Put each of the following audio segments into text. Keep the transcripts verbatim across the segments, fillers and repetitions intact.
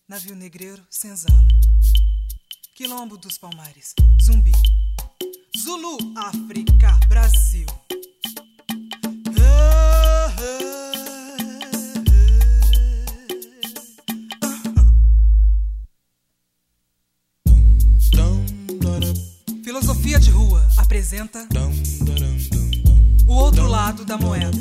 Navio negreiro, senzala. Quilombo dos Palmares, Zumbi. Zulu, África, Brasil. Filosofia de Rua apresenta o outro lado da moeda.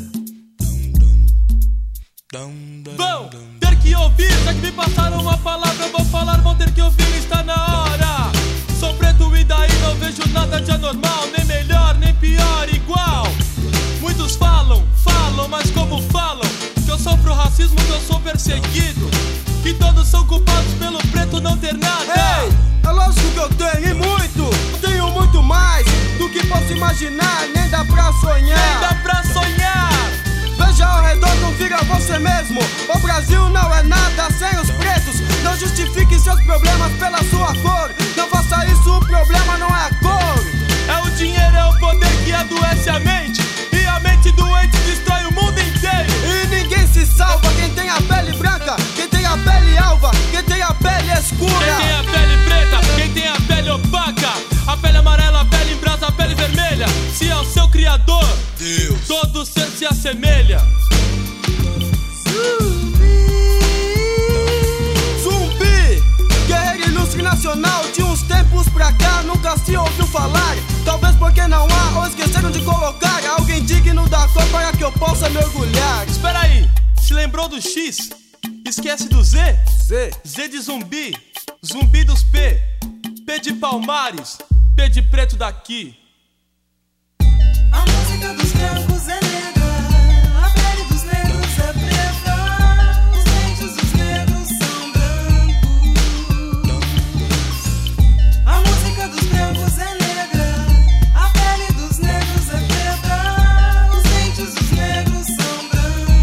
Vão ter que ouvir, já que me passaram uma palavra, eu vou falar, vão ter que ouvir, está na hora. Sou preto e daí não vejo nada de anormal, nem melhor, nem pior, igual. Muitos falam, falam, mas como falam? Que eu sofro racismo, que eu sou perseguido, que todos são culpados pelo preto não ter nada. Ei, é lógico que eu tenho, e muito. Tenho muito mais do que posso imaginar, nem dá pra sonhar. Nem dá pra sonhar. Veja ao redor, confira você mesmo. O Brasil não é nada sem os pretos. Não justifique seus problemas pela sua cor. Não faça isso, o problema não é a cor. É o dinheiro, é o poder que adoece a mente, e a mente doente destrói o mundo inteiro. E ninguém se salva, quem tem a pele branca, quem tem a pele alva, quem tem a pele escura. Quem tem a pele preta, quem tem a pele opaca, a pele amarela, a pele em brasa, a pele vermelha. Se é o seu criador, Deus, todo ser se assemelha. Zumbi, guerreiro ilustre nacional, de uns tempos pra cá nunca se ouviu falar. Talvez porque não há ou esqueceram de colocar alguém digno da cor para que eu possa me orgulhar. Espera aí, se lembrou do X? Esquece do Z? Z. Z de zumbi, zumbi dos P, P de Palmares, P de preto daqui. A música dos brancos é negra, a pele dos negros é preta, os dentes dos negros são brancos. A música dos brancos é negra, a pele dos negros é preta, os dentes dos negros são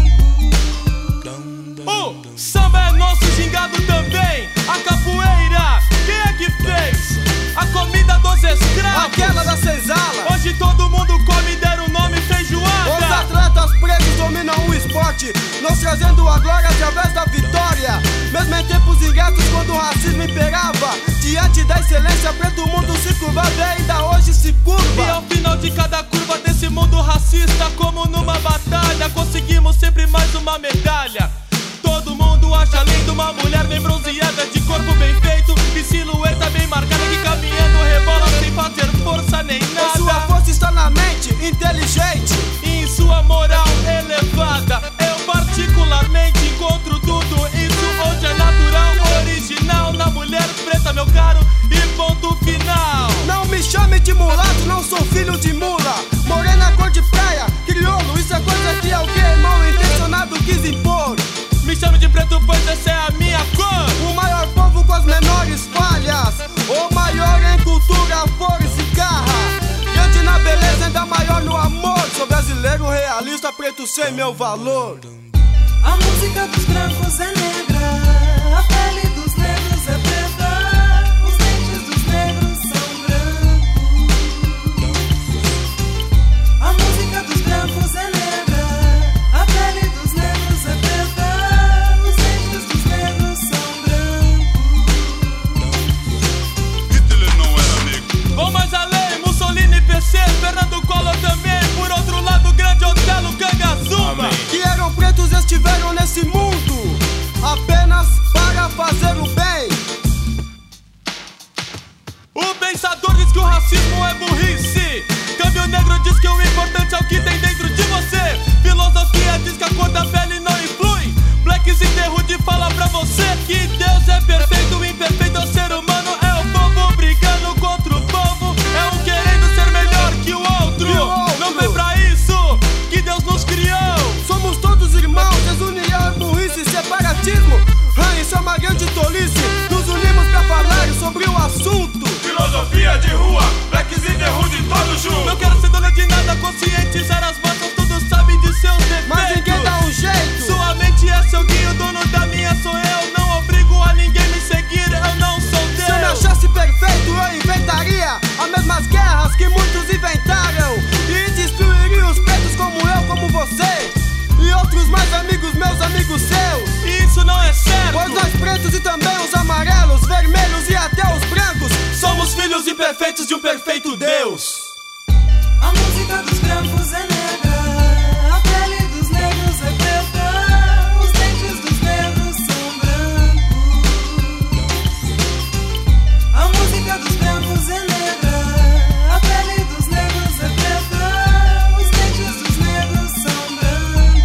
brancos. O samba é nosso, gingado também, a capoeira, quem é que fez? A comida dos escravos, aquela da senzala. Hoje todo mundo come e deram o nome feijoada. Os atletas pretos dominam o esporte, nos trazendo a glória através da vitória. Mesmo em tempos ingratos, quando o racismo imperava, diante da excelência, preto o mundo se curvava e ainda hoje se curva. E ao final de cada curva desse mundo racista, como numa batalha, conseguimos sempre mais uma medalha. Todo mundo acha lindo uma mulher bem bronzeada, de corpo bem feito e silhueta bem marcada, que caminhando rebola sem fazer força nem nada. E sua força está na mente, inteligente, e em sua moral elevada. Eu particularmente encontro tudo isso onde é natural, original, na mulher preta, meu caro, e ponto final. Não me chame de mulato, não sou filho de mula. Morena cor de praia, crioulo, isso é coisa que alguém mal intencionado quis impor. Me chame de preto, pois essa é a minha cor. O maior povo com as menores falhas, o maior em cultura, força e garra, grande na beleza, ainda maior no amor. Sou brasileiro realista, preto sem meu valor. A música dos brancos é negra, a pele dos negros é preta, os dentes dos negros são brancos. A música dos brancos é negra, a pele dos negros é preta, os dentes dos negros são brancos. Hitler não era negro. Vou mais além, Mussolini, P C, Fernando Collor também. Por outro lado, grande Otelo, Cangaçuma, Que eram pretos estiveram nesse mundo apenas para fazer o bem. o pensador diz que o racismo é burrice, Câmbio Negro diz que o importante é o que tem dentro de você. Filosofia diz que a cor da pele não influi. Black Zitterhood fala pra você que Deus é perfeito, o imperfeito é o ser humano. É o povo brigando contra o povo, é um querendo ser melhor que o outro. Que o outro. Não foi pra isso que Deus nos criou. Somos todos irmãos, desunião é burrice, separatismo. Ah, isso é uma grande tolice. Nos unimos pra falar sobre o assunto. Filosofia de rua, Black Zitterhood todos juntos. Não quero ser dono de nada, conscientizar as massas, todos sabem de seus defeitos. Mas ninguém dá um jeito. Sua mente é seu guia, o dono da minha sou eu. Não obrigo a ninguém me seguir, eu não sou Deus. Se eu me achasse perfeito, eu inventaria as mesmas guerras que muitos inventaram, e destruiria os pretos como eu, como você, e outros mais amigos meus, amigos seus. Isso não é certo, Pois nós pretos e também os efeitos de um perfeito Deus. A música dos brancos é negra, a pele dos negros é preta, os dentes dos negros são brancos. A música dos brancos é negra, a pele dos negros é preta, os dentes dos negros são brancos.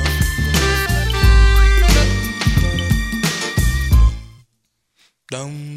Dum